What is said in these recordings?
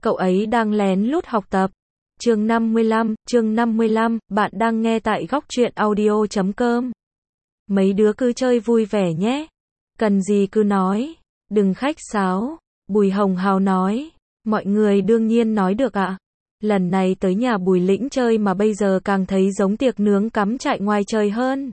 cậu ấy đang lén lút học tập. Chương 55, bạn đang nghe tại góc truyện audio.com. Mấy đứa cứ chơi vui vẻ nhé. Cần gì cứ nói, đừng khách sáo. Bùi Hồng Hào nói. Mọi người đương nhiên nói được ạ. Lần này tới nhà Bùi Lĩnh chơi mà bây giờ càng thấy giống tiệc nướng cắm trại ngoài trời hơn.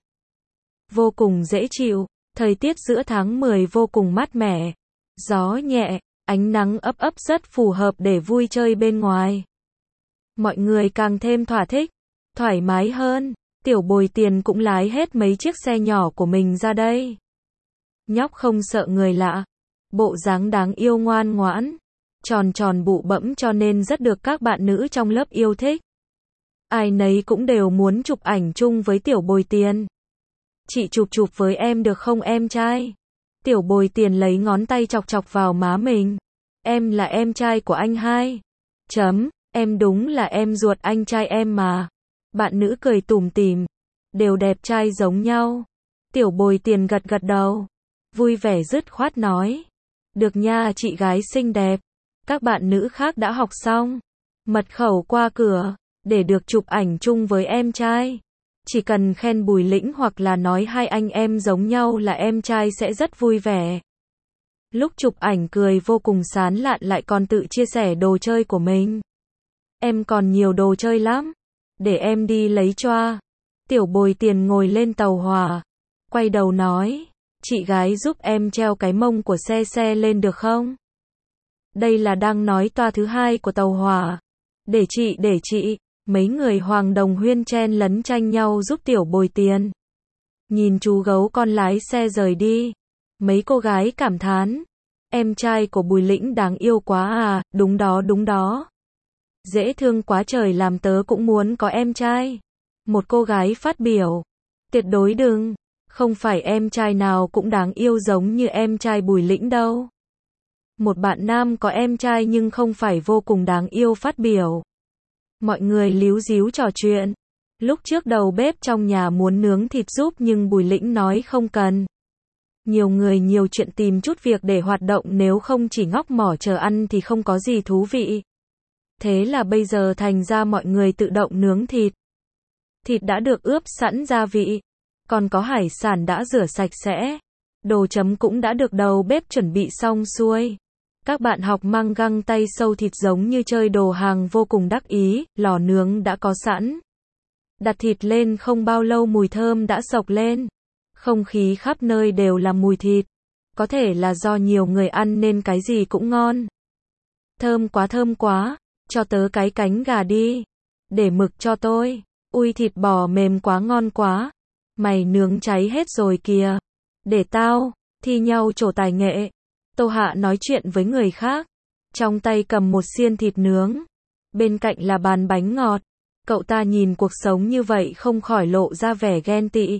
Vô cùng dễ chịu, thời tiết giữa tháng 10 vô cùng mát mẻ. Gió nhẹ, ánh nắng ấp ấp rất phù hợp để vui chơi bên ngoài. Mọi người càng thêm thỏa thích, thoải mái hơn. Tiểu Bồi Tiền cũng lái hết mấy chiếc xe nhỏ của mình ra đây. Nhóc không sợ người lạ, bộ dáng đáng yêu ngoan ngoãn, tròn tròn bụ bẫm cho nên rất được các bạn nữ trong lớp yêu thích. Ai nấy cũng đều muốn chụp ảnh chung với Tiểu Bồi Tiền. Chị chụp với em được không em trai? Tiểu Bồi Tiền lấy ngón tay chọc chọc vào má mình. Em là em trai của anh hai. Em đúng là em ruột anh trai em mà. Bạn nữ cười tủm tỉm. Đều đẹp trai giống nhau. Tiểu Bồi Tiền gật gật đầu. Vui vẻ dứt khoát nói. Được nha chị gái xinh đẹp. Các bạn nữ khác đã học xong. Mật khẩu qua cửa. Để được chụp ảnh chung với em trai. Chỉ cần khen Bùi Lĩnh hoặc là nói hai anh em giống nhau là em trai sẽ rất vui vẻ. Lúc chụp ảnh cười vô cùng sán lạn lại còn tự chia sẻ đồ chơi của mình. Em còn nhiều đồ chơi lắm. Để em đi lấy cho. Tiểu Bồi Tiền ngồi lên tàu hỏa. Quay đầu nói. Chị gái giúp em treo cái mông của xe lên được không? Đây là đang nói toa thứ hai của tàu hỏa. Để chị. Mấy người Hoàng Đồng Huyên chen lấn tranh nhau giúp Tiểu Bồi Tiền. Nhìn chú gấu con lái xe rời đi. Mấy cô gái cảm thán. Em trai của Bùi Lĩnh đáng yêu quá à, đúng đó. Dễ thương quá trời làm tớ cũng muốn có em trai. Một cô gái phát biểu. Tuyệt đối đừng. Không phải em trai nào cũng đáng yêu giống như em trai Bùi Lĩnh đâu. Một bạn nam có em trai nhưng không phải vô cùng đáng yêu phát biểu. Mọi người líu díu trò chuyện. Lúc trước đầu bếp trong nhà muốn nướng thịt giúp nhưng Bùi Lĩnh nói không cần. Nhiều người nhiều chuyện tìm chút việc để hoạt động nếu không chỉ ngóc mỏ chờ ăn thì không có gì thú vị. Thế là bây giờ thành ra mọi người tự động nướng thịt. Thịt đã được ướp sẵn gia vị. Còn có hải sản đã rửa sạch sẽ. Đồ chấm cũng đã được đầu bếp chuẩn bị xong xuôi. Các bạn học mang găng tay sâu thịt giống như chơi đồ hàng vô cùng đắc ý, lò nướng đã có sẵn. Đặt thịt lên không bao lâu mùi thơm đã sộc lên. Không khí khắp nơi đều là mùi thịt. Có thể là do nhiều người ăn nên cái gì cũng ngon. Thơm quá, cho tớ cái cánh gà đi. Để mực cho tôi. Ui thịt bò mềm quá ngon quá. Mày nướng cháy hết rồi kìa. Để tao, thi nhau trổ tài nghệ. Tô Hạ nói chuyện với người khác. Trong tay cầm một xiên thịt nướng. Bên cạnh là bàn bánh ngọt. Cậu ta nhìn cuộc sống như vậy không khỏi lộ ra vẻ ghen tị.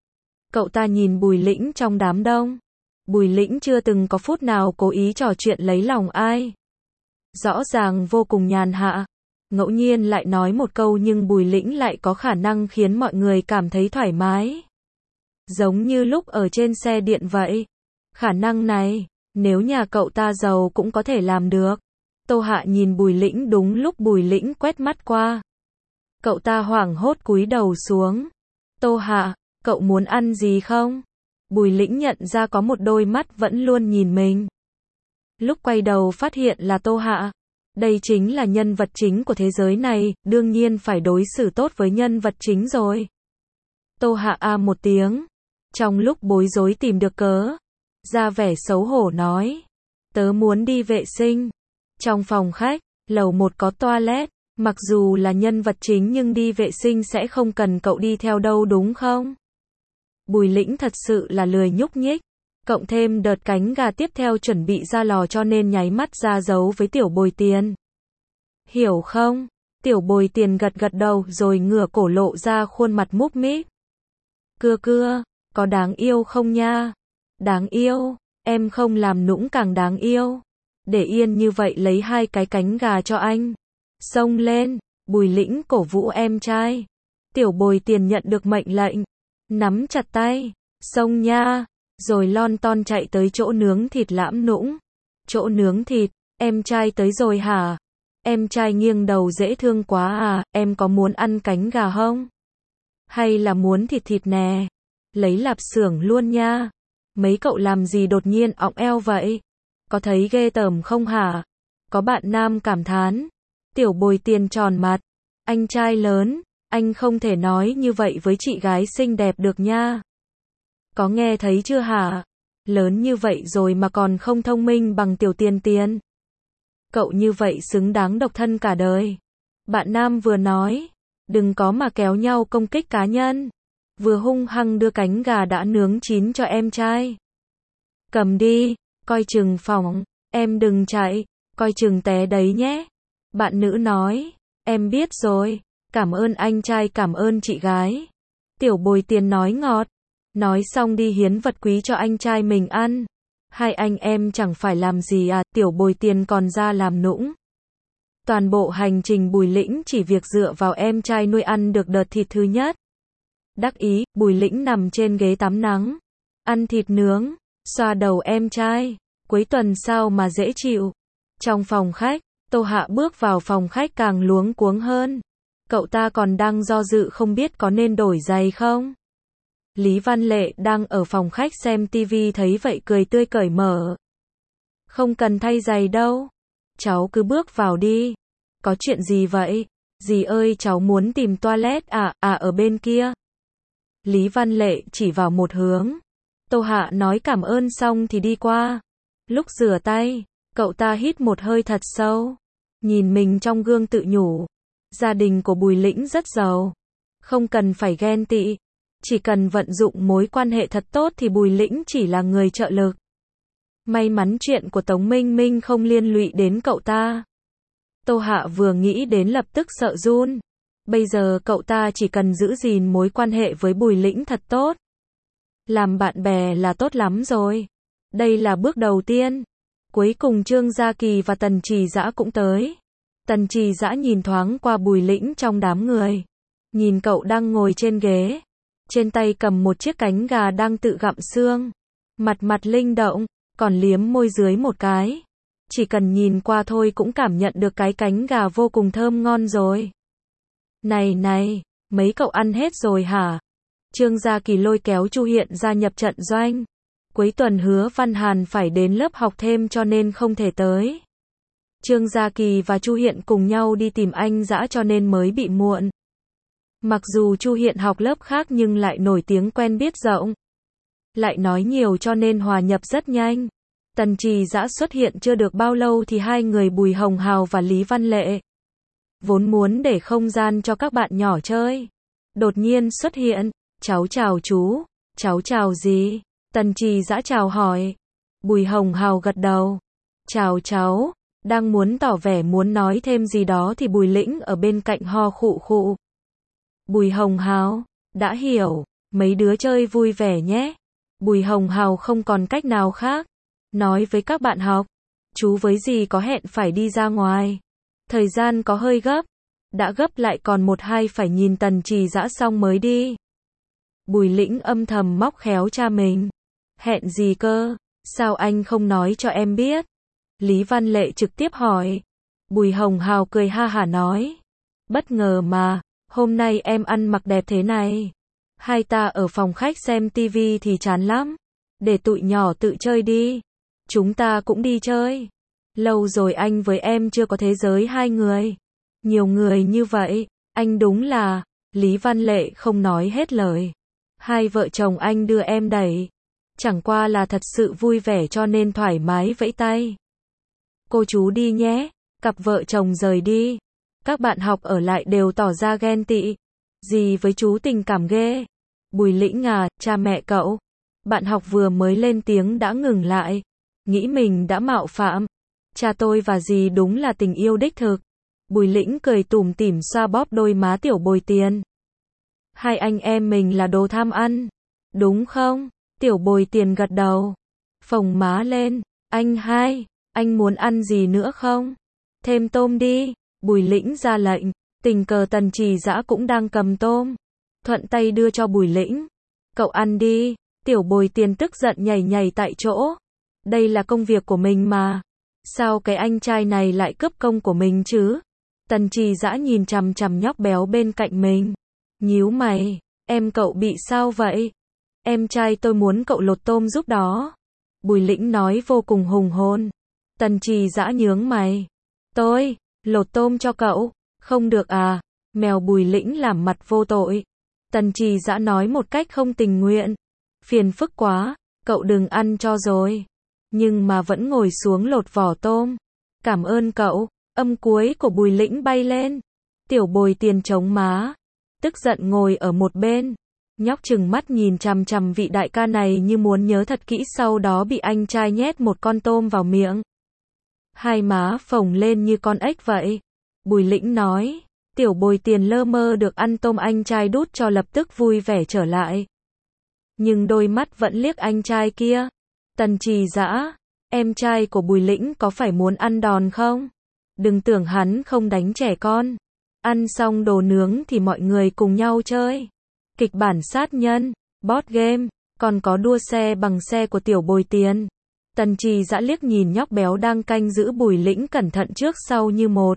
Cậu ta nhìn Bùi Lĩnh trong đám đông. Bùi Lĩnh chưa từng có phút nào cố ý trò chuyện lấy lòng ai. Rõ ràng vô cùng nhàn hạ. Ngẫu nhiên lại nói một câu nhưng Bùi Lĩnh lại có khả năng khiến mọi người cảm thấy thoải mái. Giống như lúc ở trên xe điện vậy. Khả năng này, nếu nhà cậu ta giàu cũng có thể làm được. Tô Hạ nhìn Bùi Lĩnh đúng lúc Bùi Lĩnh quét mắt qua. Cậu ta hoảng hốt cúi đầu xuống. Tô Hạ, cậu muốn ăn gì không? Bùi Lĩnh nhận ra có một đôi mắt vẫn luôn nhìn mình. Lúc quay đầu phát hiện là Tô Hạ. Đây chính là nhân vật chính của thế giới này, đương nhiên phải đối xử tốt với nhân vật chính rồi. Tô Hạ một tiếng. Trong lúc bối rối tìm được cớ. Ra vẻ xấu hổ nói. Tớ muốn đi vệ sinh. Trong phòng khách, lầu 1 có toilet. Mặc dù là nhân vật chính nhưng đi vệ sinh sẽ không cần cậu đi theo đâu đúng không? Bùi Lĩnh thật sự là lười nhúc nhích. Cộng thêm đợt cánh gà tiếp theo chuẩn bị ra lò cho nên nháy mắt ra dấu với Tiểu Bồi Tiền. Hiểu không? Tiểu Bồi Tiền gật gật đầu rồi ngửa cổ lộ ra khuôn mặt múp míp. Cưa, có đáng yêu không nha? Đáng yêu, em không làm nũng càng đáng yêu. Để yên như vậy lấy 2 cái cánh gà cho anh. Xông lên, Bùi Lĩnh cổ vũ em trai. Tiểu Bồi Tiền nhận được mệnh lệnh. Nắm chặt tay, xông nha. Rồi lon ton chạy tới chỗ nướng thịt Lãm Nũng. Chỗ nướng thịt, em trai tới rồi hả? Em trai nghiêng đầu dễ thương quá à, em có muốn ăn cánh gà không? Hay là muốn thịt thịt nè? Lấy lạp xưởng luôn nha. Mấy cậu làm gì đột nhiên ọng eo vậy? Có thấy ghê tởm không hả? Có bạn nam cảm thán. Tiểu Bồi Tiền tròn mặt. Anh trai lớn, anh không thể nói như vậy với chị gái xinh đẹp được nha. Có nghe thấy chưa hả? Lớn như vậy rồi mà còn không thông minh bằng Tiểu Tiền Tiền. Cậu như vậy xứng đáng độc thân cả đời. Bạn nam vừa nói, đừng có mà kéo nhau công kích cá nhân. Vừa hung hăng đưa cánh gà đã nướng chín cho em trai. Cầm đi, coi chừng phỏng, em đừng chạy, coi chừng té đấy nhé. Bạn nữ nói, em biết rồi, cảm ơn anh trai, cảm ơn chị gái. Tiểu Bồi Tiền nói ngọt, nói xong đi hiến vật quý cho anh trai mình ăn. Hai anh em chẳng phải làm gì à, Tiểu Bồi Tiền còn ra làm nũng. Toàn bộ hành trình Bùi Lĩnh chỉ việc dựa vào em trai nuôi ăn được đợt thịt thứ nhất. Đắc ý, Bùi Lĩnh nằm trên ghế tắm nắng, ăn thịt nướng, xoa đầu em trai, cuối tuần sao mà dễ chịu. Trong phòng khách, Tô Hạ bước vào phòng khách càng luống cuống hơn. Cậu ta còn đang do dự không biết có nên đổi giày không. Lý Văn Lệ đang ở phòng khách xem tivi thấy vậy cười tươi cởi mở. Không cần thay giày đâu. Cháu cứ bước vào đi. Có chuyện gì vậy? Dì ơi, cháu muốn tìm toilet ở bên kia. Lý Văn Lệ chỉ vào một hướng. Tô Hạ nói cảm ơn xong thì đi qua. Lúc rửa tay, cậu ta hít một hơi thật sâu. Nhìn mình trong gương tự nhủ. Gia đình của Bùi Lĩnh rất giàu. Không cần phải ghen tị. Chỉ cần vận dụng mối quan hệ thật tốt thì Bùi Lĩnh chỉ là người trợ lực. May mắn chuyện của Tống Minh Minh không liên lụy đến cậu ta. Tô Hạ vừa nghĩ đến lập tức sợ run. Bây giờ cậu ta chỉ cần giữ gìn mối quan hệ với Bùi Lĩnh thật tốt. Làm bạn bè là tốt lắm rồi. Đây là bước đầu tiên. Cuối cùng Trương Gia Kỳ và Tần Trì Dã cũng tới. Tần Trì Dã nhìn thoáng qua Bùi Lĩnh trong đám người. Nhìn cậu đang ngồi trên ghế. Trên tay cầm một chiếc cánh gà đang tự gặm xương. Mặt linh động, còn liếm môi dưới một cái. Chỉ cần nhìn qua thôi cũng cảm nhận được cái cánh gà vô cùng thơm ngon rồi. Này, mấy cậu ăn hết rồi hả? Trương Gia Kỳ lôi kéo Chu Hiện gia nhập trận doanh. Cuối tuần Hứa Văn Hàn phải đến lớp học thêm cho nên không thể tới. Trương Gia Kỳ và Chu Hiện cùng nhau đi tìm anh Dã cho nên mới bị muộn. Mặc dù Chu Hiện học lớp khác nhưng lại nổi tiếng quen biết rộng. Lại nói nhiều cho nên hòa nhập rất nhanh. Tần Trì Dã xuất hiện chưa được bao lâu thì hai người Bùi Hồng Hào và Lý Văn Lệ vốn muốn để không gian cho các bạn nhỏ chơi. Đột nhiên xuất hiện, cháu chào chú, cháu chào gì? Tần Trì Dã chào hỏi. Bùi Hồng Hào gật đầu. Chào cháu, đang muốn tỏ vẻ muốn nói thêm gì đó thì Bùi Lĩnh ở bên cạnh ho khụ khụ. Bùi Hồng Hào, đã hiểu, mấy đứa chơi vui vẻ nhé. Bùi Hồng Hào không còn cách nào khác. Nói với các bạn học, chú với dì có hẹn phải đi ra ngoài. Thời gian có hơi gấp. Đã gấp lại còn 1-2 phải nhìn Tần Trì Dã xong mới đi. Bùi Lĩnh âm thầm móc khéo cha mình. Hẹn gì cơ? Sao anh không nói cho em biết? Lý Văn Lệ trực tiếp hỏi. Bùi Hồng Hào cười ha hả nói. Bất ngờ mà, hôm nay em ăn mặc đẹp thế này. Hai ta ở phòng khách xem tivi thì chán lắm. Để tụi nhỏ tự chơi đi. Chúng ta cũng đi chơi. Lâu rồi anh với em chưa có thế giới hai người. Nhiều người như vậy, anh đúng là... Lý Văn Lệ không nói hết lời. Hai vợ chồng anh đưa em đẩy. Chẳng qua là thật sự vui vẻ cho nên thoải mái vẫy tay. Cô chú đi nhé. Cặp vợ chồng rời đi. Các bạn học ở lại đều tỏ ra ghen tị. Dì với chú tình cảm ghê. Bùi Lĩnh à, cha mẹ cậu. Bạn học vừa mới lên tiếng đã ngừng lại. Nghĩ mình đã mạo phạm. Cha tôi và dì đúng là tình yêu đích thực. Bùi Lĩnh cười tủm tỉm xoa bóp đôi má Tiểu Bồi Tiền. Hai anh em mình là đồ tham ăn. Đúng không? Tiểu Bồi Tiền gật đầu. Phồng má lên. Anh hai, anh muốn ăn gì nữa không? Thêm tôm đi. Bùi Lĩnh ra lệnh. Tình cờ Tần Trì Dã cũng đang cầm tôm. Thuận tay đưa cho Bùi Lĩnh. Cậu ăn đi. Tiểu Bồi Tiền tức giận nhảy nhảy tại chỗ. Đây là công việc của mình mà. Sao cái anh trai này lại cướp công của mình chứ? Tần Trì Dã nhìn chằm chằm nhóc béo bên cạnh mình. Nhíu mày, em cậu bị sao vậy? Em trai tôi muốn cậu lột tôm giúp đó. Bùi Lĩnh nói vô cùng hùng hồn. Tần Trì Dã nhướng mày. Tôi, lột tôm cho cậu, không được à? Mèo Bùi Lĩnh làm mặt vô tội. Tần Trì Dã nói một cách không tình nguyện. Phiền phức quá, cậu đừng ăn cho rồi. Nhưng mà vẫn ngồi xuống lột vỏ tôm. Cảm ơn cậu. Âm cuối của Bùi Lĩnh bay lên. Tiểu Bồi Tiền chống má, tức giận ngồi ở một bên. Nhóc trừng mắt nhìn chằm chằm vị đại ca này như muốn nhớ thật kỹ, sau đó bị anh trai nhét một con tôm vào miệng. Hai má phồng lên như con ếch vậy. Bùi Lĩnh nói, Tiểu Bồi Tiền lơ mơ được ăn tôm anh trai đút cho lập tức vui vẻ trở lại. Nhưng đôi mắt vẫn liếc anh trai kia. Tần Trì Dã, em trai của Bùi Lĩnh có phải muốn ăn đòn không? Đừng tưởng hắn không đánh trẻ con. Ăn xong đồ nướng thì mọi người cùng nhau chơi. Kịch bản sát nhân, board game, còn có đua xe bằng xe của Tiểu Bồi Tiền. Tần Trì Dã liếc nhìn nhóc béo đang canh giữ Bùi Lĩnh cẩn thận trước sau như một.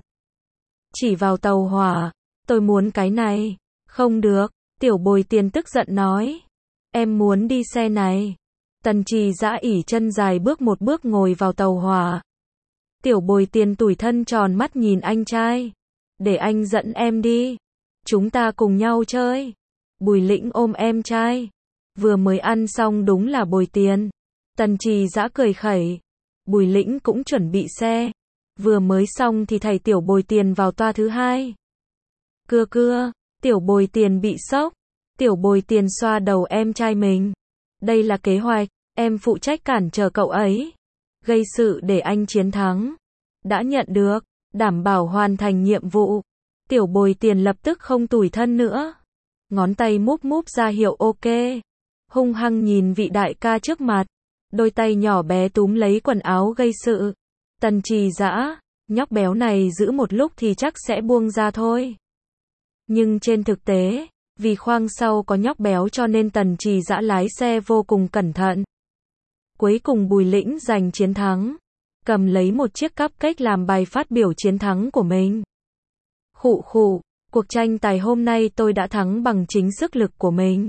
Chỉ vào tàu hỏa, tôi muốn cái này. Không được, Tiểu Bồi Tiền tức giận nói. Em muốn đi xe này. Tần Trì Dã ỉ chân dài bước một bước ngồi vào tàu hỏa. Tiểu Bồi Tiền tủi thân tròn mắt nhìn anh trai. Để anh dẫn em đi. Chúng ta cùng nhau chơi. Bùi Lĩnh ôm em trai. Vừa mới ăn xong đúng là Bồi Tiền. Tần Trì Dã cười khẩy. Bùi Lĩnh cũng chuẩn bị xe. Vừa mới xong thì thầy Tiểu Bồi Tiền vào toa thứ hai. Cưa cưa, Tiểu Bồi Tiền bị sốc. Tiểu Bồi Tiền xoa đầu em trai mình. Đây là kế hoạch, em phụ trách cản trở cậu ấy. Gây sự để anh chiến thắng. Đã nhận được, đảm bảo hoàn thành nhiệm vụ. Tiểu Bồi Tiền lập tức không tủi thân nữa. Ngón tay múp múp ra hiệu ok. Hung hăng nhìn vị đại ca trước mặt. Đôi tay nhỏ bé túm lấy quần áo gây sự. Tần Trì Dã, nhóc béo này giữ một lúc thì chắc sẽ buông ra thôi. Nhưng trên thực tế, vì khoang sau có nhóc béo cho nên Tần Trì Dã lái xe vô cùng cẩn thận. Cuối cùng Bùi Lĩnh giành chiến thắng. Cầm lấy một chiếc cupcake làm bài phát biểu chiến thắng của mình. Khụ khụ, cuộc tranh tài hôm nay tôi đã thắng bằng chính sức lực của mình.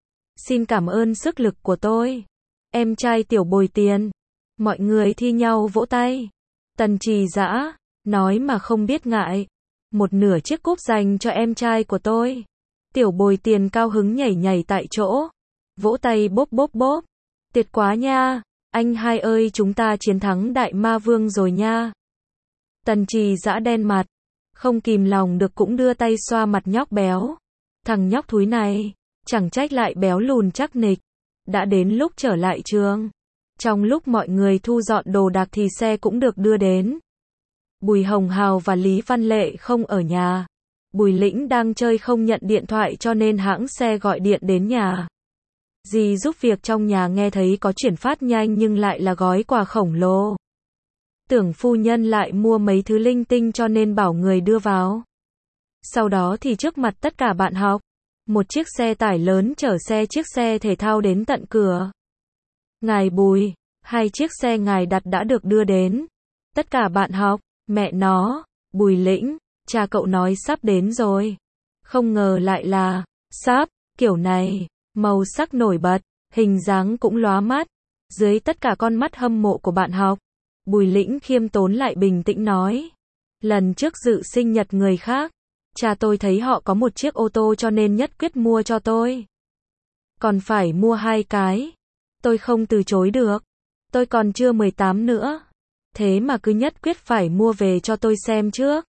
Xin cảm ơn sức lực của tôi. Em trai Tiểu Bồi Tiền. Mọi người thi nhau vỗ tay. Tần Trì Dã, nói mà không biết ngại. Một nửa chiếc cúp dành cho em trai của tôi. Tiểu Bồi Tiền cao hứng nhảy nhảy tại chỗ. Vỗ tay bốp bốp bốp. Tuyệt quá nha. Anh hai ơi, chúng ta chiến thắng Đại Ma Vương rồi nha. Tần Trì Dã đen mặt. Không kìm lòng được cũng đưa tay xoa mặt nhóc béo. Thằng nhóc thúi này, chẳng trách lại béo lùn chắc nịch. Đã đến lúc trở lại trường. Trong lúc mọi người thu dọn đồ đạc thì xe cũng được đưa đến. Bùi Hồng Hào và Lý Văn Lệ không ở nhà. Bùi Lĩnh đang chơi không nhận điện thoại cho nên hãng xe gọi điện đến nhà. Dì giúp việc trong nhà nghe thấy có chuyển phát nhanh nhưng lại là gói quà khổng lồ. Tưởng phu nhân lại mua mấy thứ linh tinh cho nên bảo người đưa vào. Sau đó thì trước mặt tất cả bạn học, một chiếc xe tải lớn chở chiếc xe thể thao đến tận cửa. Ngài Bùi, 2 chiếc xe ngài đặt đã được đưa đến. Tất cả bạn học, mẹ nó, Bùi Lĩnh, cha cậu nói sắp đến rồi. Không ngờ lại là, sắp, kiểu này, màu sắc nổi bật, hình dáng cũng lóa mắt. Dưới tất cả con mắt hâm mộ của bạn học, Bùi Lĩnh khiêm tốn lại bình tĩnh nói. Lần trước dự sinh nhật người khác, cha tôi thấy họ có một chiếc ô tô cho nên nhất quyết mua cho tôi. Còn phải mua 2 cái. Tôi không từ chối được. Tôi còn chưa 18 nữa. Thế mà cứ nhất quyết phải mua về cho tôi xem trước.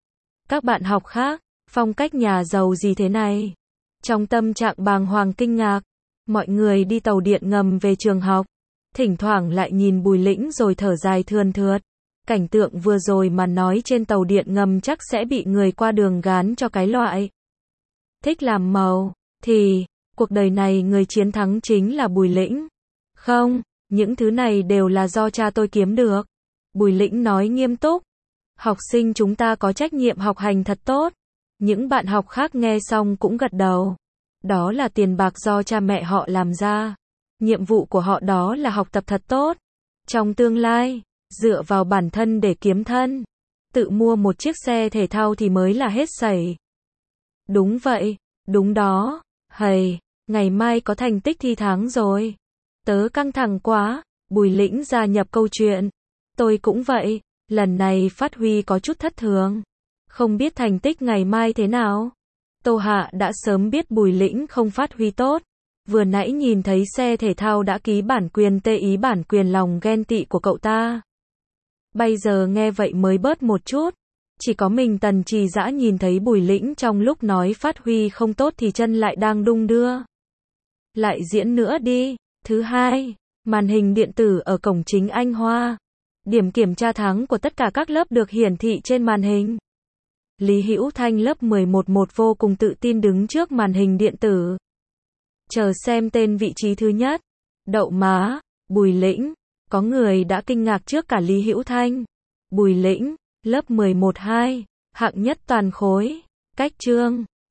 Các bạn học khác, phong cách nhà giàu gì thế này? Trong tâm trạng bàng hoàng kinh ngạc, mọi người đi tàu điện ngầm về trường học. Thỉnh thoảng lại nhìn Bùi Lĩnh rồi thở dài thườn thượt. Cảnh tượng vừa rồi mà nói trên tàu điện ngầm chắc sẽ bị người qua đường gán cho cái loại thích làm màu, thì cuộc đời này người chiến thắng chính là Bùi Lĩnh. Không, những thứ này đều là do cha tôi kiếm được. Bùi Lĩnh nói nghiêm túc. Học sinh chúng ta có trách nhiệm học hành thật tốt. Những bạn học khác nghe xong cũng gật đầu. Đó là tiền bạc do cha mẹ họ làm ra. Nhiệm vụ của họ đó là học tập thật tốt. Trong tương lai, Dựa vào bản thân để kiếm thân. Tự mua một chiếc xe thể thao thì mới là hết sảy. Đúng vậy, đúng đó. Hầy, ngày mai có thành tích thi tháng rồi. Tớ căng thẳng quá. Bùi Lĩnh gia nhập câu chuyện. Tôi cũng vậy, lần này phát huy có chút thất thường. Không biết thành tích ngày mai thế nào. Tô Hạ đã sớm biết Bùi Lĩnh không phát huy tốt. Vừa nãy nhìn thấy xe thể thao đã ký bản quyền tê ý bản quyền lòng ghen tị của cậu ta. Bây giờ nghe vậy mới bớt một chút. Chỉ có mình Tần Trì Dã nhìn thấy Bùi Lĩnh trong lúc nói phát huy không tốt thì chân lại đang đung đưa. Lại diễn nữa đi. Thứ hai, màn hình điện tử ở cổng chính Anh Hoa. Điểm kiểm tra tháng của tất cả các lớp được hiển thị trên màn hình. Lý Hữu Thanh lớp 11 vô cùng tự tin đứng trước màn hình điện tử. Chờ xem tên vị trí thứ nhất. Đậu má, Bùi Lĩnh. Có người đã kinh ngạc trước cả Lý Hữu Thanh. Bùi Lĩnh, lớp 11-2, hạng nhất toàn khối. Cách chương.